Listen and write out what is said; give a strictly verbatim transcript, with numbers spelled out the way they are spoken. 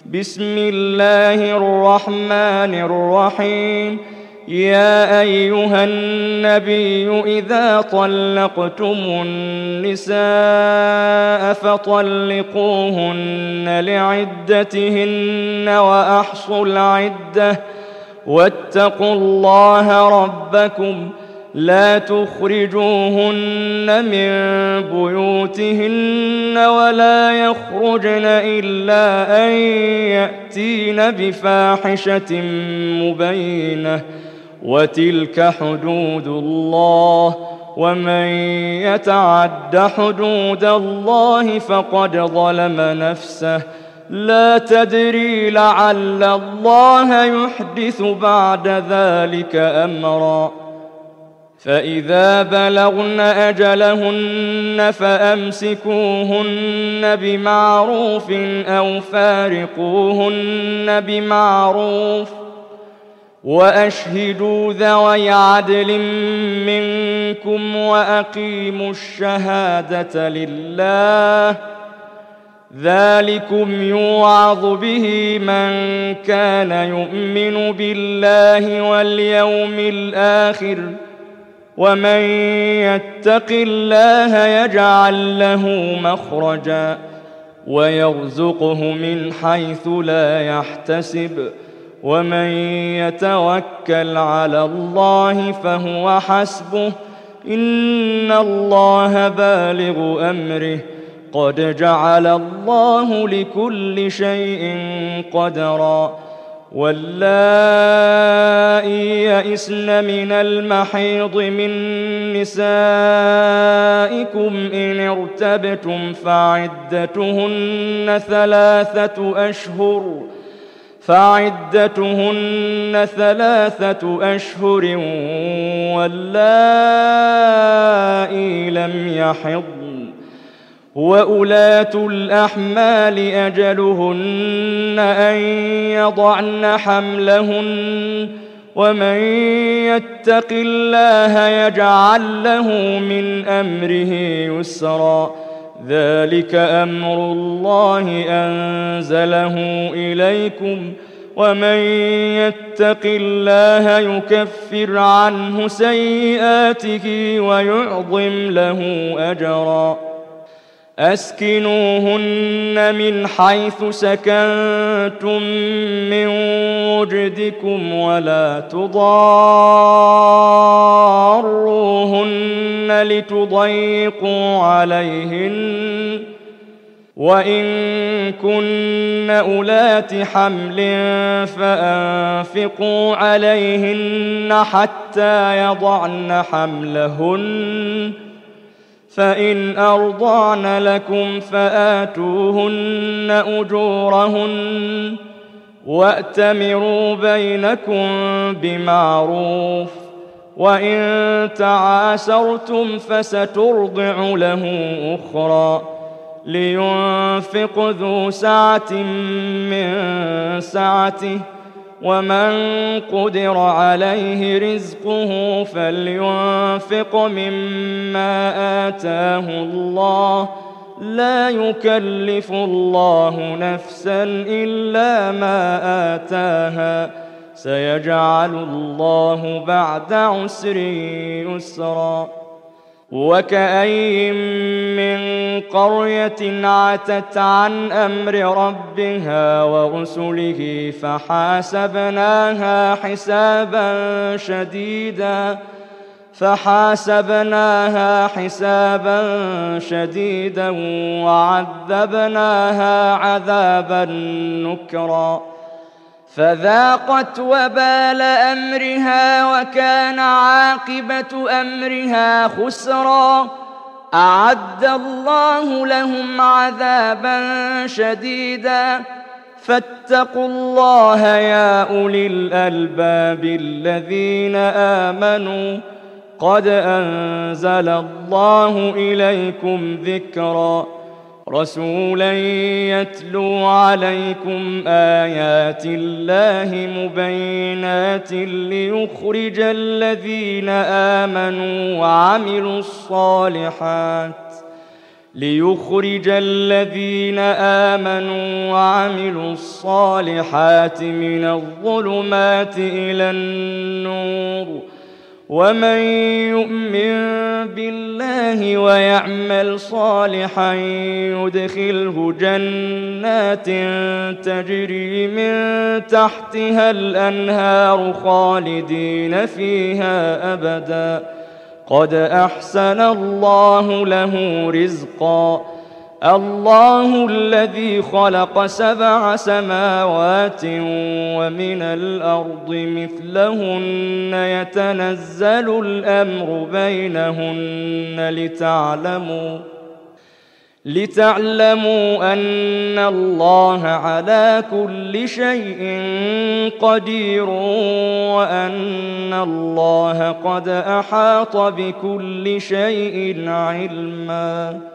بسم الله الرحمن الرحيم. يا أيها النبي إذا طلقتم النساء فطلقوهن لعدتهن وأحصوا العدة واتقوا الله ربكم لا تخرجوهن من بيوتهن ولا يخرجن إلا أن يأتين بفاحشة مبينة وتلك حدود الله ومن يتعد حدود الله فقد ظلم نفسه لا تدري لعل الله يحدث بعد ذلك أمرا. فإذا بلغن أجلهن فأمسكوهن بمعروف أو فارقوهن بمعروف وأشهدوا ذوي عدل منكم وأقيموا الشهادة لله ذلكم يوعظ به من كان يؤمن بالله واليوم الآخر ومن يتق الله يجعل له مخرجا ويرزقه من حيث لا يحتسب ومن يتوكل على الله فهو حسبه إن الله بالغ أمره قد جعل الله لكل شيء قدرا. واللائي يئسن من المحيض من نسائكم إن ارتبتم فعدتهن ثلاثة أشهر فعدتهن ثلاثة أشهر واللائي لم يحضن وأولاة الأحمال أجلهن أن يضعن حملهن ومن يتق الله يجعل له من أمره يسرا ذلك أمر الله أنزله إليكم ومن يتق الله يكفر عنه سيئاته ويعظم له أجرا. أسكنوهن من حيث سكنتم من وجدكم ولا تضاروهن لتضيقوا عليهن وإن كن أولات حمل فأنفقوا عليهن حتى يضعن حملهن فإن أرضعن لكم فآتوهن أجورهن وأتمروا بينكم بمعروف وإن تعاسرتم فسترضع له أخرى لينفق ذو سعة من سعته ومن قدر عليه رزقه فلينفق مما آتاه الله لا يكلف الله نفسا إلا ما آتاها سيجعل الله بعد عسر يسرا. وكأين من قرية عتت عن أمر ربها ورسله فحاسبناها حسابا شديدا فحاسبناها حسابا شديدا وعذبناها عذابا نكرا فذاقت وبال أمرها وكان عاقبة أمرها خسرا. أعد الله لهم عذابا شديدا فاتقوا الله يا أولي الألباب الذين آمنوا قد أنزل الله إليكم ذكرا رسولا يتلو عليكم آيات الله مبينات ليخرج الذين آمنوا وعملوا الصالحات ليخرج الذين آمنوا وعملوا الصالحات من الظلمات إلى النور ومن يؤمن بالله ويعمل صالحا يدخله جنات تجري من تحتها الأنهار خالدين فيها أبدا قد أحسن الله له رزقا الله الذي خلق سبع سماوات ومن الأرض مثلهن يتنزل الأمر بينهن لتعلموا لتعلموا أن الله على كل شيء قدير وأن الله قد أحاط بكل شيء علما